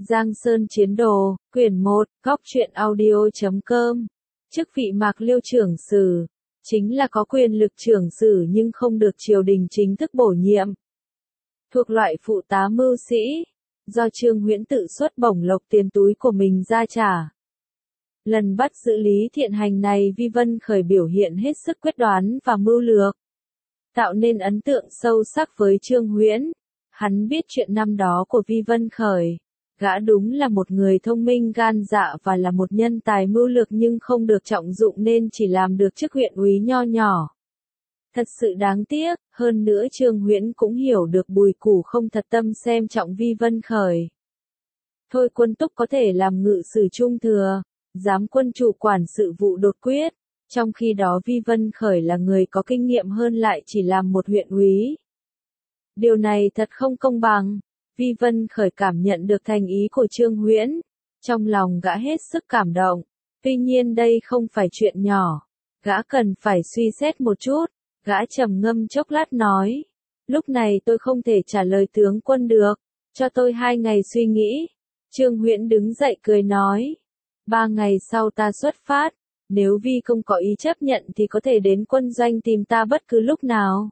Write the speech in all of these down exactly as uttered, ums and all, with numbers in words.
Giang Sơn Chiến Đồ, quyển một, góc truyện audio chấm com. Chức vị Mạc Liêu trưởng sử, chính là có quyền lực trưởng sử nhưng không được triều đình chính thức bổ nhiệm. Thuộc loại phụ tá mưu sĩ, do Trương Huyễn tự xuất bổng lộc tiền túi của mình ra trả. Lần bắt giữ Lý Thiện Hành này Vi Vân Khởi biểu hiện hết sức quyết đoán và mưu lược, tạo nên ấn tượng sâu sắc với Trương Huyễn. Hắn biết chuyện năm đó của Vi Vân Khởi, gã đúng là một người thông minh gan dạ và là một nhân tài mưu lược nhưng không được trọng dụng nên chỉ làm được chức huyện úy nho nhỏ. Thật sự đáng tiếc, hơn nữa Trương Huyễn cũng hiểu được Bùi Củ không thật tâm xem trọng Vi Vân Khởi. Thôi Quân Túc có thể làm ngự sử trung thừa, giám quân chủ quản sự vụ đột quyết, trong khi đó Vi Vân Khởi là người có kinh nghiệm hơn lại chỉ làm một huyện úy. Điều này thật không công bằng. Vi Vân Khởi cảm nhận được thành ý của Trương Huyễn, trong lòng gã hết sức cảm động. Tuy nhiên đây không phải chuyện nhỏ, gã cần phải suy xét một chút. Gã trầm ngâm chốc lát nói, lúc này tôi không thể trả lời tướng quân được, cho tôi hai ngày suy nghĩ. Trương Huyễn đứng dậy cười nói, ba ngày sau ta xuất phát, nếu Vi không có ý chấp nhận thì có thể đến quân doanh tìm ta bất cứ lúc nào.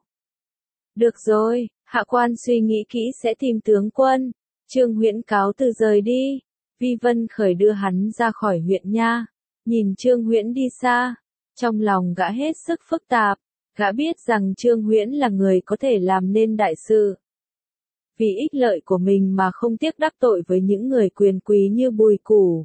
Được rồi, hạ quan suy nghĩ kỹ sẽ tìm tướng quân. Trương Huyễn cáo từ rời đi. Vi Vân Khởi đưa hắn ra khỏi huyện nha, nhìn Trương Huyễn đi xa, trong lòng gã hết sức phức tạp. Gã biết rằng Trương Huyễn là người có thể làm nên đại sự. Vì ích lợi của mình mà không tiếc đắc tội với những người quyền quý như Bùi Củ,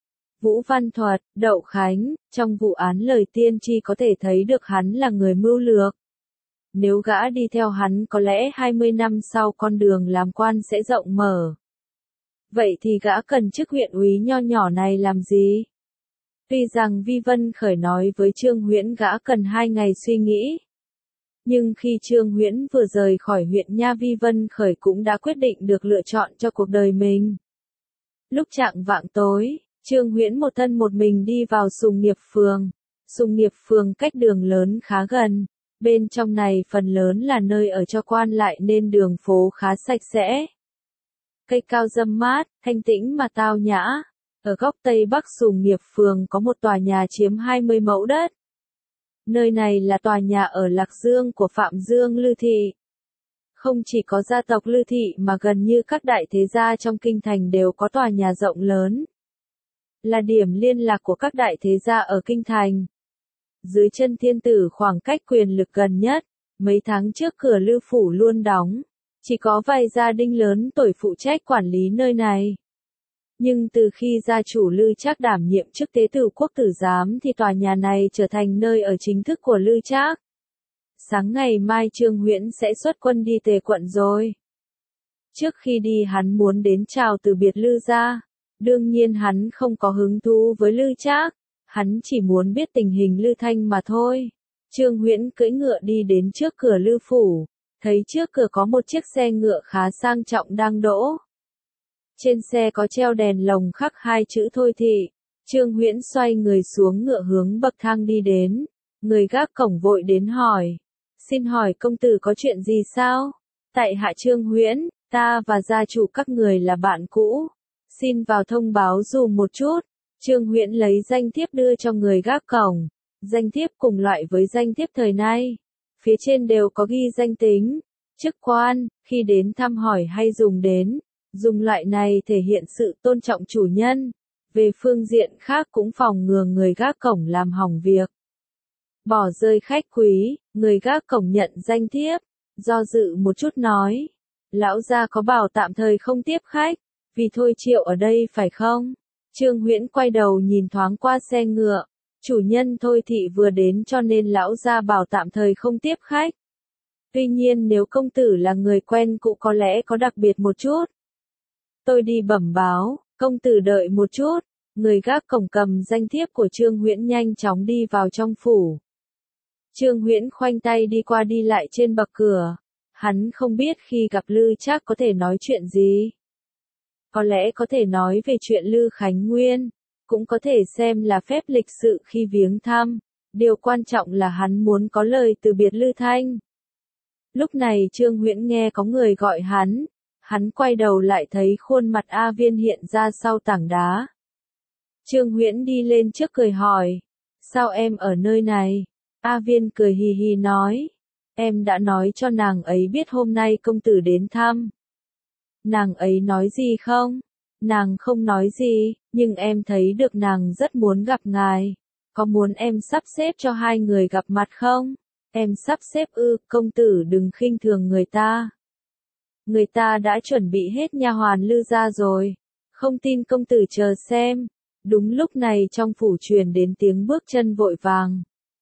Vũ Văn Thuật, Đậu Khánh, trong vụ án lời tiên tri có thể thấy được hắn là người mưu lược. Nếu gã đi theo hắn có lẽ hai mươi năm sau con đường làm quan sẽ rộng mở. Vậy thì gã cần chức huyện úy nho nhỏ này làm gì? Tuy rằng Vi Vân Khởi nói với Trương Huyễn gã cần hai ngày suy nghĩ. Nhưng khi Trương Huyễn vừa rời khỏi huyện nha Vi Vân Khởi cũng đã quyết định được lựa chọn cho cuộc đời mình. Lúc chạng vạng tối, Trương Huyễn một thân một mình đi vào Sùng Nghiệp Phường. Sùng Nghiệp Phường cách đường lớn khá gần. Bên trong này phần lớn là nơi ở cho quan lại nên đường phố khá sạch sẽ. Cây cao râm mát, thanh tĩnh mà tao nhã. Ở góc Tây Bắc Sùng Nghiệp Phường có một tòa nhà chiếm hai mươi mẫu đất. Nơi này là tòa nhà ở Lạc Dương của Phạm Dương Lư Thị. Không chỉ có gia tộc Lư Thị mà gần như các đại thế gia trong kinh thành đều có tòa nhà rộng lớn. Là điểm liên lạc của các đại thế gia ở kinh thành. Dưới chân thiên tử khoảng cách quyền lực gần nhất, mấy tháng trước cửa Lư Phủ luôn đóng. Chỉ có vài gia đình lớn tuổi phụ trách quản lý nơi này. Nhưng từ khi gia chủ Lư Trác đảm nhiệm chức tế tử quốc tử giám thì tòa nhà này trở thành nơi ở chính thức của Lư Trác. Sáng ngày mai Trương Huyễn sẽ xuất quân đi Tề quận rồi. Trước khi đi hắn muốn đến chào từ biệt Lư gia. Đương nhiên hắn không có hứng thú với Lư Trác. Hắn chỉ muốn biết tình hình Lư Thanh mà thôi. Trương Huyễn cưỡi ngựa đi đến trước cửa Lư Phủ. Thấy trước cửa có một chiếc xe ngựa khá sang trọng đang đỗ. Trên xe có treo đèn lồng khắc hai chữ Thôi Thị. Trương Huyễn xoay người xuống ngựa hướng bậc thang đi đến. Người gác cổng vội đến hỏi. Xin hỏi công tử có chuyện gì sao? Tại hạ Trương Huyễn, ta và gia chủ các người là bạn cũ. Xin vào thông báo dùm một chút. Trương Huyễn lấy danh thiếp đưa cho người gác cổng. Danh thiếp cùng loại với danh thiếp thời nay. Phía trên đều có ghi danh tính, chức quan, khi đến thăm hỏi hay dùng đến. Dùng loại này thể hiện sự tôn trọng chủ nhân. Về phương diện khác cũng phòng ngừa người gác cổng làm hỏng việc. Bỏ rơi khách quý, người gác cổng nhận danh thiếp. Do dự một chút nói. Lão gia có bảo tạm thời không tiếp khách. Vì Thôi Triệu ở đây phải không? Trương Huyễn quay đầu nhìn thoáng qua xe ngựa. Chủ nhân Thôi Thị vừa đến cho nên lão gia bảo tạm thời không tiếp khách. Tuy nhiên nếu công tử là người quen cũ có lẽ có đặc biệt một chút. Tôi đi bẩm báo, công tử đợi một chút. Người gác cổng cầm danh thiếp của Trương Huyễn nhanh chóng đi vào trong phủ. Trương Huyễn khoanh tay đi qua đi lại trên bậc cửa. Hắn không biết khi gặp Lư Trác có thể nói chuyện gì. Có lẽ có thể nói về chuyện Lư Khánh Nguyên. Cũng có thể xem là phép lịch sự khi viếng thăm. Điều quan trọng là hắn muốn có lời từ biệt Lư Thanh. Lúc này Trương Huyễn nghe có người gọi hắn. Hắn quay đầu lại thấy khuôn mặt A Viên hiện ra sau tảng đá. Trương Huyễn đi lên trước cười hỏi, sao em ở nơi này? A Viên cười hì hì nói, em đã nói cho nàng ấy biết hôm nay công tử đến thăm. Nàng ấy nói gì không? Nàng không nói gì, nhưng em thấy được nàng rất muốn gặp ngài. Có muốn em sắp xếp cho hai người gặp mặt không? Em sắp xếp ư, công tử đừng khinh thường người ta. Người ta đã chuẩn bị hết nha hoàn Lư gia rồi. Không tin công tử chờ xem. Đúng lúc này trong phủ truyền đến tiếng bước chân vội vàng.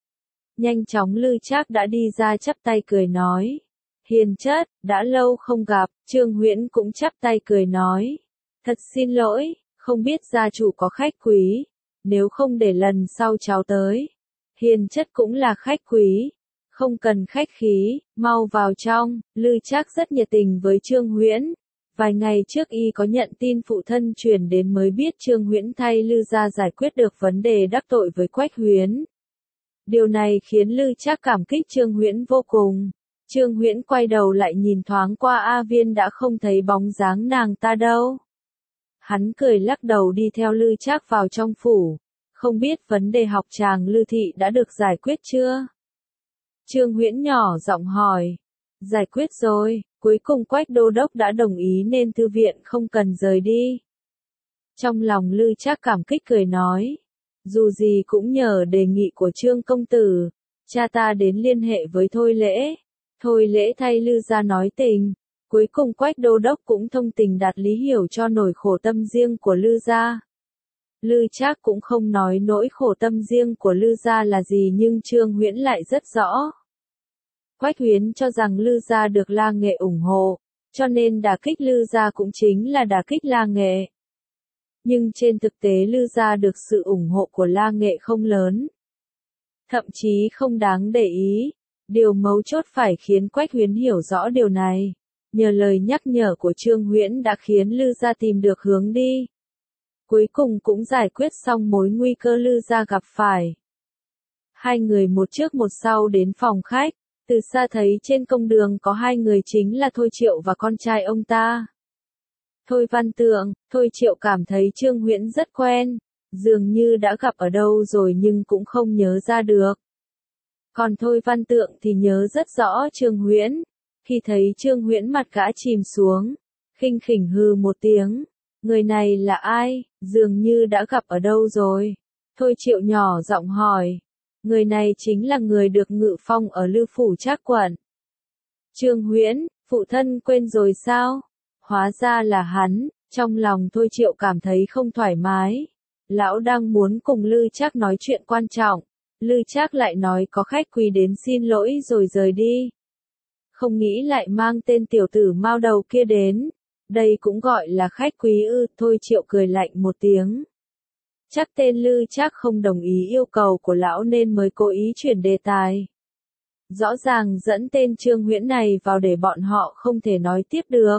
Nhanh chóng Lư Trác đã đi ra chắp tay cười nói. Hiền chất, đã lâu không gặp, Trương Huyễn cũng chắp tay cười nói. Thật xin lỗi, không biết gia chủ có khách quý, nếu không để lần sau cháu tới. Hiền chất cũng là khách quý, không cần khách khí, mau vào trong. Lư Trác rất nhiệt tình với Trương Huyễn. Vài ngày trước y có nhận tin phụ thân truyền đến mới biết Trương Huyễn thay Lư gia giải quyết được vấn đề đắc tội với Quách Huyễn. Điều này khiến Lư Trác cảm kích Trương Huyễn vô cùng. Trương Huyễn quay đầu lại nhìn thoáng qua A Viên đã không thấy bóng dáng nàng ta đâu. Hắn cười lắc đầu đi theo Lư Trác vào trong phủ. Không biết vấn đề học tràng Lư thị đã được giải quyết chưa? Trương Huyễn nhỏ giọng hỏi. Giải quyết rồi, cuối cùng Quách đô đốc đã đồng ý nên thư viện không cần rời đi. Trong lòng Lư Trác cảm kích cười nói. Dù gì cũng nhờ đề nghị của Trương công tử, cha ta đến liên hệ với Thôi Lễ. Thôi Lễ thay Lư gia nói tình. Cuối cùng Quách đô đốc cũng thông tình đạt lý hiểu cho nỗi khổ tâm riêng của Lư gia. Lư Trác cũng không nói nỗi khổ tâm riêng của Lư gia là gì nhưng Trương Huyễn lại rất rõ. Quách Huyễn cho rằng Lư gia được La Nghệ ủng hộ, cho nên đả kích Lư gia cũng chính là đả kích La Nghệ. Nhưng trên thực tế Lư gia được sự ủng hộ của La Nghệ không lớn. Thậm chí không đáng để ý. Điều mấu chốt phải khiến Quách Huyễn hiểu rõ điều này. Nhờ lời nhắc nhở của Trương Huyễn đã khiến Lư gia tìm được hướng đi. Cuối cùng cũng giải quyết xong mối nguy cơ Lư gia gặp phải. Hai người một trước một sau đến phòng khách. Từ xa thấy trên công đường có hai người chính là Thôi Triệu và con trai ông ta. Thôi Văn Tượng, Thôi Triệu cảm thấy Trương Huyễn rất quen, dường như đã gặp ở đâu rồi nhưng cũng không nhớ ra được. Còn Thôi Văn Tượng thì nhớ rất rõ Trương Huyễn. Khi thấy Trương Huyễn mặt gã chìm xuống, khinh khỉnh hừ một tiếng. Người này là ai, dường như đã gặp ở đâu rồi. Thôi Triệu nhỏ giọng hỏi. Người này chính là người được ngự phong ở Lư phủ Trác quận. Trương Huyễn, phụ thân quên rồi sao? Hóa ra là hắn, trong lòng Thôi Triệu cảm thấy không thoải mái. Lão đang muốn cùng Lư Trác nói chuyện quan trọng. Lư Trác lại nói có khách quý đến xin lỗi rồi rời đi. Không nghĩ lại mang tên tiểu tử mao đầu kia đến. Đây cũng gọi là khách quý ư? Thôi Triệu cười lạnh một tiếng. Chắc tên Lư Trác không đồng ý yêu cầu của lão nên mới cố ý chuyển đề tài. Rõ ràng dẫn tên Trương Huyễn này vào để bọn họ không thể nói tiếp được.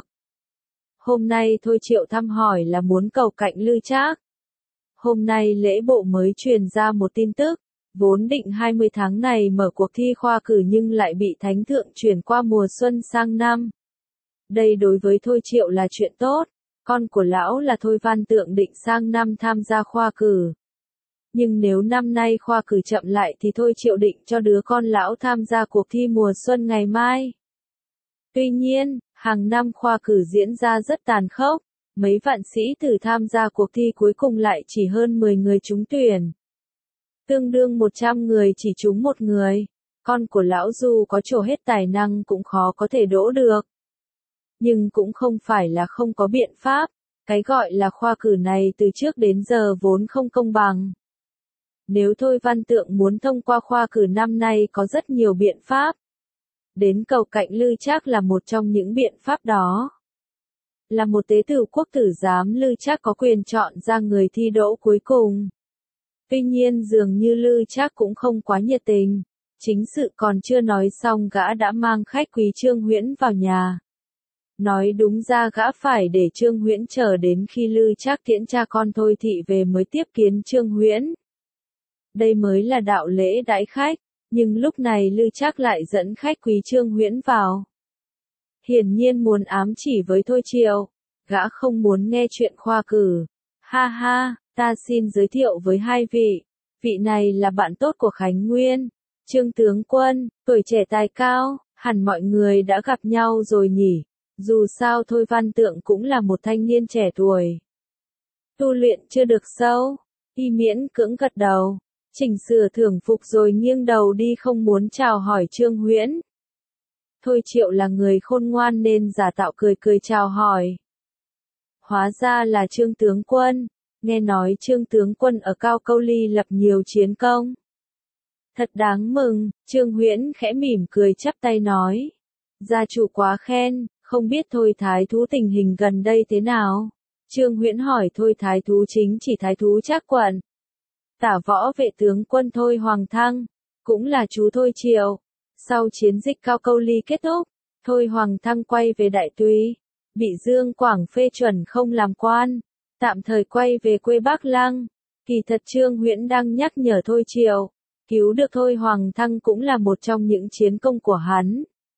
Hôm nay Thôi Triệu thăm hỏi là muốn cầu cạnh Lư Trác. Hôm nay lễ bộ mới truyền ra một tin tức. Vốn định hai mươi tháng này mở cuộc thi khoa cử nhưng lại bị Thánh Thượng chuyển qua mùa xuân sang năm. Đây đối với Thôi Triệu là chuyện tốt. Con của lão là Thôi Văn Tượng định sang năm tham gia khoa cử. Nhưng nếu năm nay khoa cử chậm lại thì Thôi Triệu định cho đứa con lão tham gia cuộc thi mùa xuân ngày mai. Tuy nhiên, hàng năm khoa cử diễn ra rất tàn khốc. Mấy vạn sĩ tử tham gia cuộc thi cuối cùng lại chỉ hơn mười người trúng tuyển. Tương đương một trăm người chỉ trúng một người. Con của lão dù có trổ hết tài năng cũng khó có thể đỗ được. Nhưng cũng không phải là không có biện pháp. Cái gọi là khoa cử này từ trước đến giờ vốn không công bằng. Nếu Thôi Văn Tượng muốn thông qua khoa cử năm nay có rất nhiều biện pháp. Đến cầu cạnh Lư Trác là một trong những biện pháp đó. Là một tế tử quốc tử giám Lư Trác có quyền chọn ra người thi đỗ cuối cùng. Tuy nhiên dường như Lư Trác cũng không quá nhiệt tình. Chính sự còn chưa nói xong gã đã mang khách quý Trương Huyễn vào nhà. Nói đúng ra gã phải để Trương Huyễn chờ đến khi Lư Trác tiễn cha con Thôi thị về mới tiếp kiến Trương Huyễn. Đây mới là đạo lễ đãi khách, nhưng lúc này Lư Trác lại dẫn khách quý Trương Huyễn vào. Hiển nhiên muốn ám chỉ với Thôi Triệu. Gã không muốn nghe chuyện khoa cử. Ha ha, ta xin giới thiệu với hai vị. Vị này là bạn tốt của Khánh Nguyên. Trương tướng quân, tuổi trẻ tài cao, hẳn mọi người đã gặp nhau rồi nhỉ. Dù sao Thôi Văn Tượng cũng là một thanh niên trẻ tuổi. Tu luyện chưa được sâu. Y miễn cưỡng gật đầu. Chỉnh sửa thưởng phục rồi nghiêng đầu đi không muốn chào hỏi Trương Huyễn. Thôi Triệu là người khôn ngoan nên giả tạo cười cười chào hỏi. Hóa ra là Trương tướng quân. Nghe nói Trương tướng quân ở Cao Câu Ly lập nhiều chiến công. Thật đáng mừng, Trương Huyễn khẽ mỉm cười chắp tay nói. Gia chủ quá khen, không biết Thôi thái thú tình hình gần đây thế nào? Trương Huyễn hỏi Thôi thái thú chính chỉ thái thú Trác Quận. Tả võ vệ tướng quân Thôi Hoàng Thăng, cũng là chú Thôi Triệu. Sau chiến dịch Cao Câu Ly kết thúc, Thôi Hoàng Thăng quay về Đại Tùy, bị Dương Quảng phê chuẩn không làm quan, tạm thời quay về quê Bắc Lăng. Kỳ thật Trương Huyễn đang nhắc nhở Thôi Triệu, cứu được Thôi Hoàng Thăng cũng là một trong những chiến công của hắn.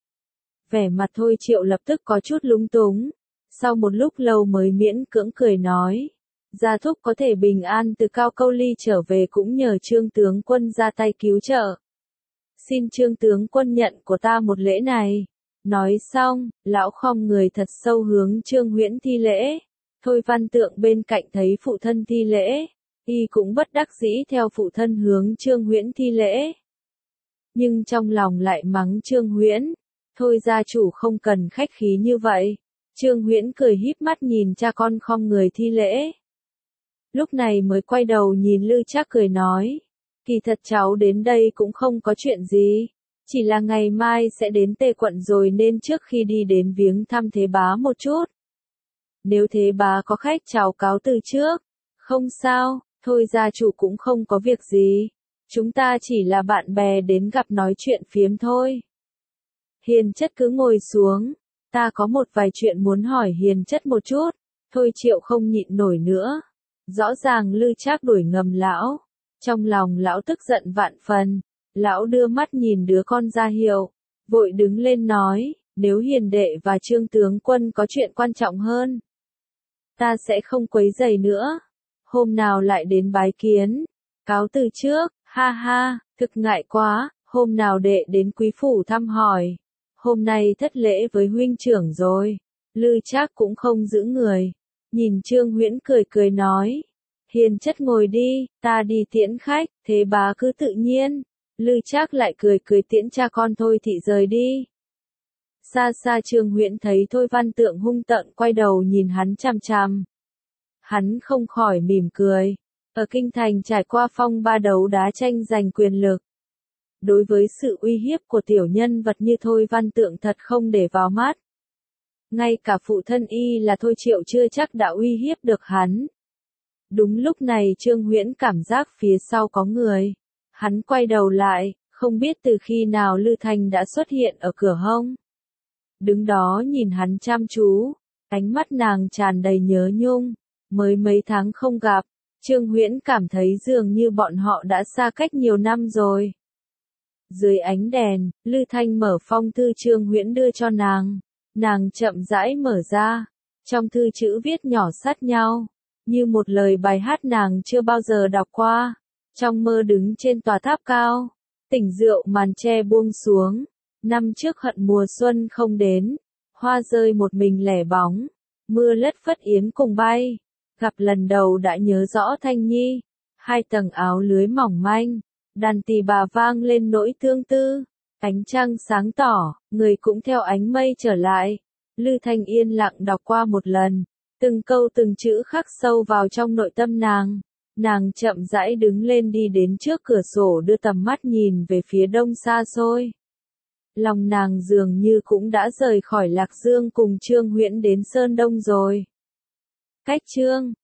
Vẻ mặt Thôi Triệu lập tức có chút lúng túng, sau một lúc lâu mới miễn cưỡng cười nói. Gia thúc có thể bình an từ Cao Câu Ly trở về cũng nhờ Trương tướng quân ra tay cứu trợ. Xin Trương tướng quân nhận của ta một lễ này. Nói xong, lão khom người thật sâu hướng Trương Huyễn thi lễ. Thôi Văn Tượng bên cạnh thấy phụ thân thi lễ, y cũng bất đắc dĩ theo phụ thân hướng Trương Huyễn thi lễ. Nhưng trong lòng lại mắng Trương Huyễn, thôi gia chủ không cần khách khí như vậy. Trương Huyễn cười híp mắt nhìn cha con khom người thi lễ. Lúc này mới quay đầu nhìn Lư Trác cười nói, kỳ thật cháu đến đây cũng không có chuyện gì, chỉ là ngày mai sẽ đến Tề Quận rồi nên trước khi đi đến viếng thăm Thế Bá một chút. Nếu Thế Bá có khách cháu cáo từ trước. Không sao, thôi gia chủ cũng không có việc gì. Chúng ta chỉ là bạn bè đến gặp nói chuyện phiếm thôi. Hiền chất cứ ngồi xuống, ta có một vài chuyện muốn hỏi hiền chất một chút. Thôi Triệu không nhịn nổi nữa. Rõ ràng Lư Trác đuổi ngầm lão. Trong lòng lão tức giận vạn phần. Lão đưa mắt nhìn đứa con ra hiệu, vội đứng lên nói, nếu hiền đệ và Trương tướng quân có chuyện quan trọng hơn, ta sẽ không quấy rầy nữa. Hôm nào lại đến bái kiến. Cáo từ trước, ha ha, thực ngại quá, hôm nào đệ đến quý phủ thăm hỏi. Hôm nay thất lễ với huynh trưởng rồi. Lư Trác cũng không giữ người. Nhìn Trương Huyễn cười cười nói, hiền chất ngồi đi, ta đi tiễn khách, Thế Bá cứ tự nhiên. Lư Trác lại cười cười tiễn cha con Thôi thị rời đi. Xa xa Trương Huyễn thấy Thôi Văn Tượng hung tợn quay đầu nhìn hắn chằm chằm. Hắn không khỏi mỉm cười. Ở kinh thành trải qua phong ba đấu đá tranh giành quyền lực. Đối với sự uy hiếp của tiểu nhân vật như Thôi Văn Tượng thật không để vào mắt. Ngay cả phụ thân y là Thôi Triệu chưa chắc đã uy hiếp được hắn. Đúng lúc này Trương Huyễn cảm giác phía sau có người. Hắn quay đầu lại, không biết từ khi nào Lư Thanh đã xuất hiện ở cửa hông. Đứng đó nhìn hắn chăm chú, ánh mắt nàng tràn đầy nhớ nhung, mới mấy tháng không gặp, Trương Huyễn cảm thấy dường như bọn họ đã xa cách nhiều năm rồi. Dưới ánh đèn, Lư Thanh mở phong thư Trương Huyễn đưa cho nàng, nàng chậm rãi mở ra, trong thư chữ viết nhỏ sát nhau, như một lời bài hát nàng chưa bao giờ đọc qua. Trong mơ đứng trên tòa tháp cao, tỉnh rượu màn tre buông xuống, năm trước hận mùa xuân không đến, hoa rơi một mình lẻ bóng, mưa lất phất yến cùng bay, gặp lần đầu đã nhớ rõ Thanh Nhi, hai tầng áo lưới mỏng manh, đàn tỳ bà vang lên nỗi thương tư, ánh trăng sáng tỏ, người cũng theo ánh mây trở lại. Lư Thanh yên lặng đọc qua một lần, từng câu từng chữ khắc sâu vào trong nội tâm nàng. Nàng chậm rãi đứng lên đi đến trước cửa sổ đưa tầm mắt nhìn về phía đông xa xôi. Lòng nàng dường như cũng đã rời khỏi Lạc Dương cùng Trương Huyễn đến Sơn Đông rồi. Cách Trương